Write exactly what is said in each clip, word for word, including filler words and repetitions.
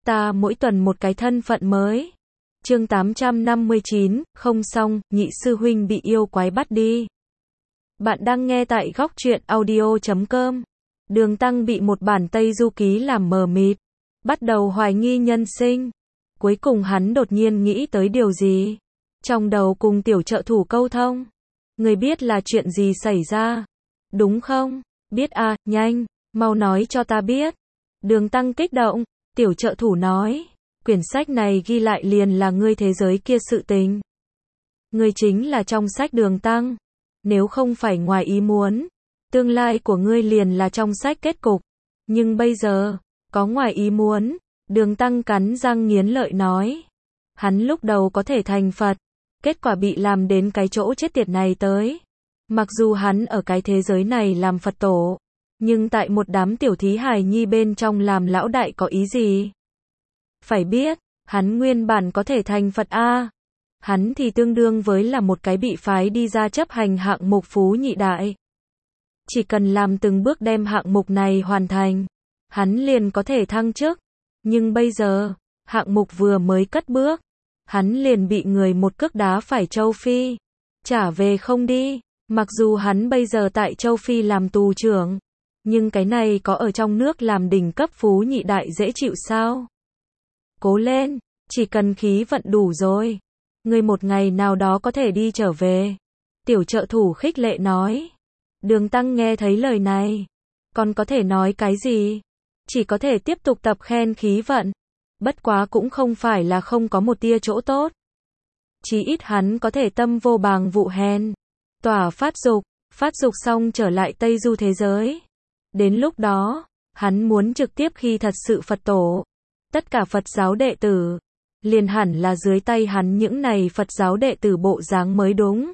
Rockstar mỗi tuần một cái thân phận mới. Chương tám trăm năm mươi chín, không xong, nhị sư huynh bị yêu quái bắt đi. Bạn đang nghe tại góc truyện audio chấm com. Đường Tăng bị một bản Tây Du Ký làm mờ mịt, bắt đầu hoài nghi nhân sinh. Cuối cùng hắn đột nhiên nghĩ tới điều gì? Trong đầu cùng tiểu trợ thủ câu thông. Người biết là chuyện gì xảy ra? Đúng không? Biết à, nhanh, mau nói cho ta biết. Đường Tăng kích động, tiểu trợ thủ nói, quyển sách này ghi lại liền là ngươi thế giới kia sự tình. Ngươi chính là trong sách Đường Tăng. Nếu không phải ngoài ý muốn, tương lai của ngươi liền là trong sách kết cục. Nhưng bây giờ, có ngoài ý muốn, Đường Tăng cắn răng nghiến lợi nói. Hắn lúc đầu có thể thành Phật, kết quả bị làm đến cái chỗ chết tiệt này tới. Mặc dù hắn ở cái thế giới này làm Phật tổ, nhưng tại một đám tiểu thí hài nhi bên trong làm lão đại có ý gì? Phải biết, hắn nguyên bản có thể thành Phật A. Hắn thì tương đương với là một cái bị phái đi ra chấp hành hạng mục phú nhị đại. Chỉ cần làm từng bước đem hạng mục này hoàn thành, hắn liền có thể thăng chức. Nhưng bây giờ, hạng mục vừa mới cất bước, hắn liền bị người một cước đá phải châu Phi. Trả về không đi, mặc dù hắn bây giờ tại châu Phi làm tù trưởng, nhưng cái này có ở trong nước làm đỉnh cấp phú nhị đại dễ chịu sao? Cố lên, chỉ cần khí vận đủ rồi. Ngươi một ngày nào đó có thể đi trở về. Tiểu trợ thủ khích lệ nói. Đường Tăng nghe thấy lời này, còn có thể nói cái gì? Chỉ có thể tiếp tục tập khen khí vận. Bất quá cũng không phải là không có một tia chỗ tốt. Chí ít hắn có thể tâm vô bàng vụ hèn. Tỏa phát dục, phát dục xong trở lại Tây Du thế giới. Đến lúc đó, hắn muốn trực tiếp khi thật sự Phật tổ. Tất cả Phật giáo đệ tử, liền hẳn là dưới tay hắn những này Phật giáo đệ tử bộ dáng mới đúng.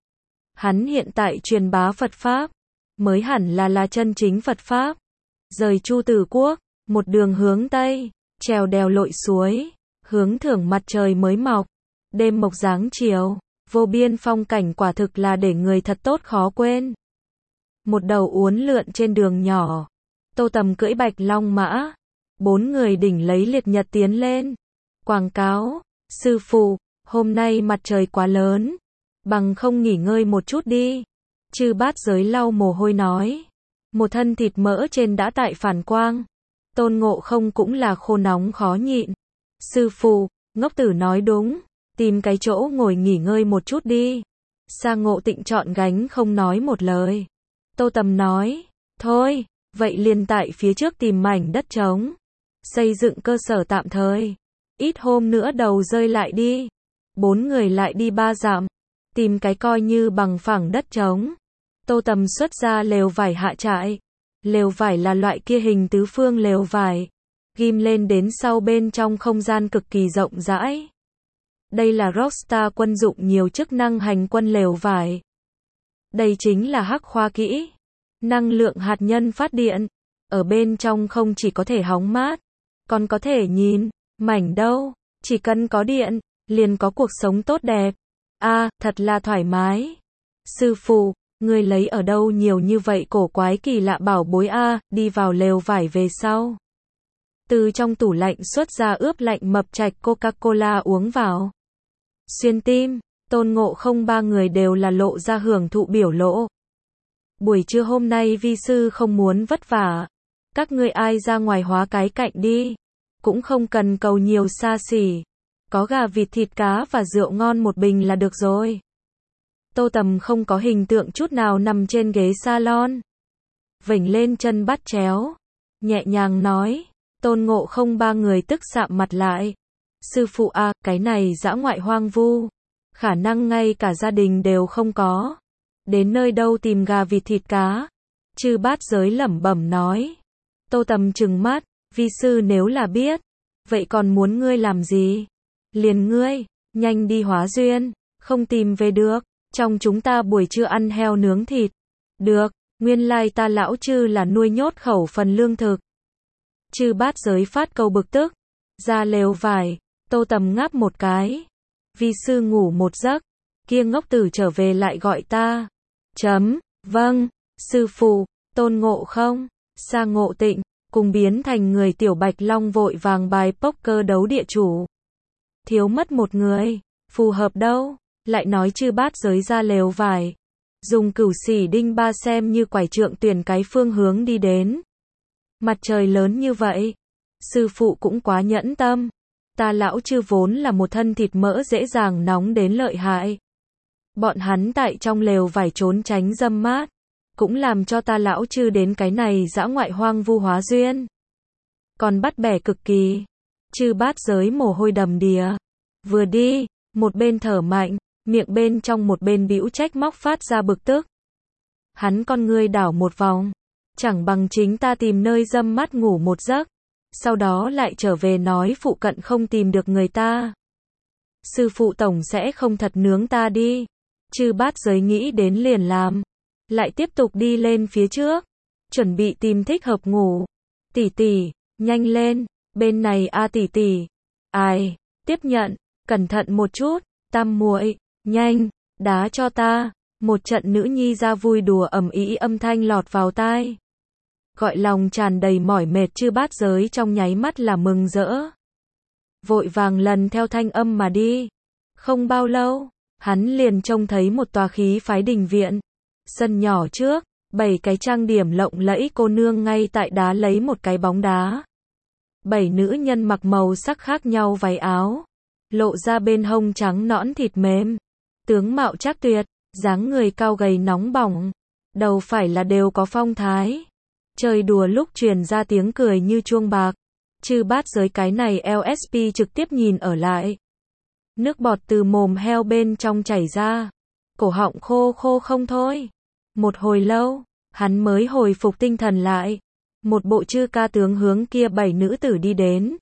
Hắn hiện tại truyền bá Phật Pháp, mới hẳn là là chân chính Phật Pháp. Rời Chu Tử Quốc, một đường hướng Tây, trèo đèo lội suối, hướng thưởng mặt trời mới mọc, đêm mộc dáng chiều, vô biên phong cảnh quả thực là để người thật tốt khó quên. Một đầu uốn lượn trên đường nhỏ, Tô Tầm cưỡi bạch long mã, bốn người đỉnh lấy liệt nhật tiến lên. Quảng cáo, sư phụ, hôm nay mặt trời quá lớn, bằng không nghỉ ngơi một chút đi. Chư Bát Giới lau mồ hôi nói, một thân thịt mỡ trên đã tại phản quang. Tôn Ngộ Không cũng là khô nóng khó nhịn. Sư phụ, ngốc tử nói đúng, tìm cái chỗ ngồi nghỉ ngơi một chút đi. Sa Ngộ Tịnh trọn gánh không nói một lời. Tô Tầm nói, thôi, vậy liền tại phía trước tìm mảnh đất trống, xây dựng cơ sở tạm thời. Ít hôm nữa đầu rơi lại đi. Bốn người lại đi ba dặm, tìm cái coi như bằng phẳng đất trống. Tô Tầm xuất ra lều vải hạ trại. Lều vải là loại kia hình tứ phương lều vải, ghim lên đến sau bên trong không gian cực kỳ rộng rãi. Đây là Rockstar quân dụng nhiều chức năng hành quân lều vải. Đây chính là hắc khoa kỹ, năng lượng hạt nhân phát điện. Ở bên trong không chỉ có thể hóng mát, còn có thể nhìn mảnh đâu, chỉ cần có điện, liền có cuộc sống tốt đẹp. A, à, thật là thoải mái. Sư phụ, ngươi lấy ở đâu nhiều như vậy cổ quái kỳ lạ bảo bối a? À, đi vào lều vải về sau. Từ trong tủ lạnh xuất ra ướp lạnh mập trạch Coca-Cola uống vào. Xuyên tim, Tôn Ngộ Không ba người đều là lộ ra hưởng thụ biểu lộ. Buổi trưa hôm nay vi sư không muốn vất vả. Các ngươi ai ra ngoài hóa cái cạnh đi. Cũng không cần cầu nhiều xa xỉ. Có gà vịt thịt cá và rượu ngon một bình là được rồi. Tô Tầm không có hình tượng chút nào nằm trên ghế salon. Vểnh lên chân bắt chéo. Nhẹ nhàng nói. Tôn Ngộ Không ba người tức sạm mặt lại. Sư phụ à, cái này dã ngoại hoang vu. Khả năng ngay cả gia đình đều không có. Đến nơi đâu tìm gà vịt thịt cá. Chư Bát Giới lẩm bẩm nói. Tô Tầm trừng mắt. Vi sư nếu là biết, vậy còn muốn ngươi làm gì? Liền ngươi, nhanh đi hóa duyên, không tìm về được. Trong chúng ta buổi trưa ăn heo nướng thịt. Được, nguyên lai ta lão chư là nuôi nhốt khẩu phần lương thực. Chư Bát Giới phát câu bực tức. Ra lều vải, Tô Tầm ngáp một cái. Vi sư ngủ một giấc, kia ngốc tử trở về lại gọi ta. Chấm, vâng, sư phụ, Tôn Ngộ Không, Sa Ngộ Tịnh, cùng biến thành người Tiểu Bạch Long vội vàng bài poker đấu địa chủ. Thiếu mất một người, phù hợp đâu, lại nói chư bát giới ra lều vải. Dùng cửu xỉ đinh ba xem như quải trượng tuyển cái phương hướng đi đến. Mặt trời lớn như vậy, sư phụ cũng quá nhẫn tâm. Ta lão chư vốn là một thân thịt mỡ dễ dàng nóng đến lợi hại. Bọn hắn tại trong lều vải trốn tránh dâm mát, cũng làm cho ta lão chư đến cái này dã ngoại hoang vu hóa duyên. Còn bắt bẻ cực kỳ. Chư bát giới mồ hôi đầm đìa. Vừa đi, một bên thở mạnh, miệng bên trong một bên bĩu trách móc phát ra bực tức. Hắn con ngươi đảo một vòng, chẳng bằng chính ta tìm nơi dâm mát ngủ một giấc, sau đó lại trở về nói phụ cận không tìm được người ta. Sư phụ tổng sẽ không thật nướng ta đi. Chư bát giới nghĩ đến liền làm, lại tiếp tục đi lên phía trước, chuẩn bị tìm thích hợp ngủ. Tỷ tỷ, nhanh lên, bên này a tỷ tỷ. Ai, tiếp nhận, cẩn thận một chút, tam muội, nhanh, đá cho ta. Một trận nữ nhi ra vui đùa ầm ĩ âm thanh lọt vào tai. Gọi lòng tràn đầy mỏi mệt chư bát giới trong nháy mắt là mừng rỡ. Vội vàng lần theo thanh âm mà đi. Không bao lâu, hắn liền trông thấy một tòa khí phái đình viện. Sân nhỏ trước, bảy cái trang điểm lộng lẫy cô nương ngay tại đá lấy một cái bóng đá. Bảy nữ nhân mặc màu sắc khác nhau váy áo, lộ ra bên hông trắng nõn thịt mềm. Tướng mạo trác tuyệt, dáng người cao gầy nóng bỏng, đầu phải là đều có phong thái. Chơi đùa lúc truyền ra tiếng cười như chuông bạc. Chư bát giới cái này lờ ét pê trực tiếp nhìn ở lại. Nước bọt từ mồm heo bên trong chảy ra. Cổ họng khô khô không thôi. Một hồi lâu, hắn mới hồi phục tinh thần lại. Một bộ chư ca tướng hướng kia bảy nữ tử đi đến.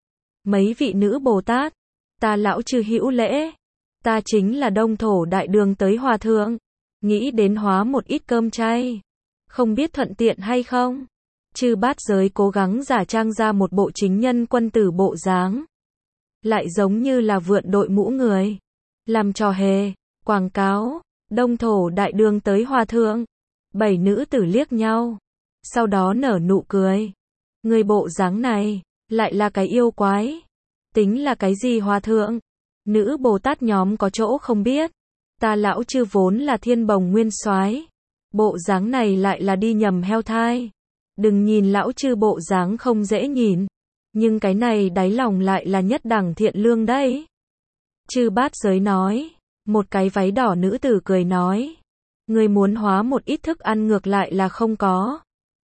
Mấy vị nữ Bồ Tát, ta lão chư hữu lễ. Ta chính là Đông Thổ Đại Đường tới hòa thượng. Nghĩ đến hóa một ít cơm chay. Không biết thuận tiện hay không? Chư bát giới cố gắng giả trang ra một bộ chính nhân quân tử bộ dáng. Lại giống như là vượn đội mũ người. Làm trò hề, quảng cáo, Đông Thổ Đại Đường tới hòa thượng. Bảy nữ tử liếc nhau. Sau đó nở nụ cười. Người bộ dáng này, lại là cái yêu quái. Tính là cái gì hòa thượng? Nữ Bồ Tát nhóm có chỗ không biết. Ta lão chư vốn là thiên bồng nguyên soái. Bộ dáng này lại là đi nhầm heo thai. Đừng nhìn lão chư bộ dáng không dễ nhìn. Nhưng cái này đáy lòng lại là nhất đẳng thiện lương đấy. Chư bát giới nói. Một cái váy đỏ nữ tử cười nói. Người muốn hóa một ít thức ăn ngược lại là không có.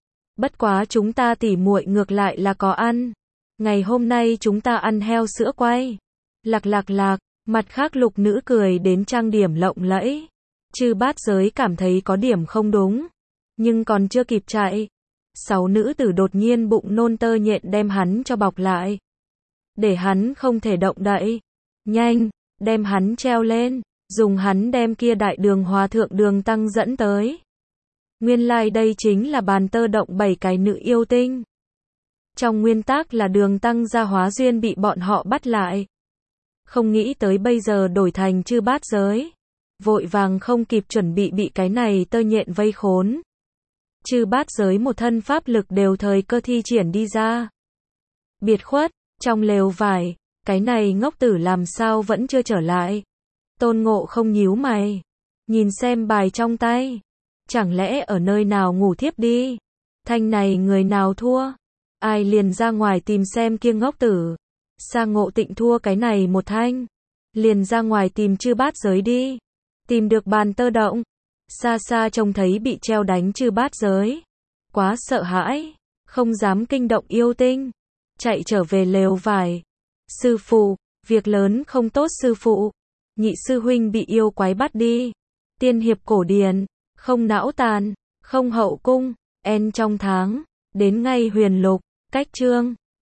Bất quá chúng ta tỉ muội ngược lại là có ăn. Ngày hôm nay chúng ta ăn heo sữa quay. Lạc lạc lạc, mặt khác lục nữ cười đến trang điểm lộng lẫy. Chư bát giới cảm thấy có điểm không đúng. Nhưng còn chưa kịp chạy. Sáu nữ tử đột nhiên bụng nôn tơ nhện đem hắn cho bọc lại. Để hắn không thể động đậy. Nhanh, đem hắn treo lên. Dùng hắn đem kia đại đường hòa thượng đường tăng dẫn tới. Nguyên lai like đây chính là bàn tơ động bảy cái nữ yêu tinh. Trong nguyên tắc là đường tăng gia hóa duyên bị bọn họ bắt lại. Không nghĩ tới bây giờ đổi thành chư bát giới. Vội vàng không kịp chuẩn bị bị cái này tơ nhện vây khốn. Chư bát giới một thân pháp lực đều thời cơ thi triển đi ra. Biệt khuất, trong lều vải, cái này ngốc tử làm sao vẫn chưa trở lại. Tôn Ngộ không nhíu mày. Nhìn xem bài trong tay. Chẳng lẽ ở nơi nào ngủ thiếp đi. Thanh này người nào thua. Ai liền ra ngoài tìm xem kia ngốc tử. Sa Ngộ Tịnh thua cái này một thanh. Liền ra ngoài tìm chư bát giới đi. Tìm được bàn tơ động. Xa xa trông thấy bị treo đánh chư bát giới. Quá sợ hãi. Không dám kinh động yêu tinh. Chạy trở về lều vải. Sư phụ, việc lớn không tốt sư phụ. Nhị sư huynh bị yêu quái bắt đi. Tiên hiệp cổ điển. Không não tàn. Không hậu cung. En trong tháng. Đến ngay huyền lục. Cách chương.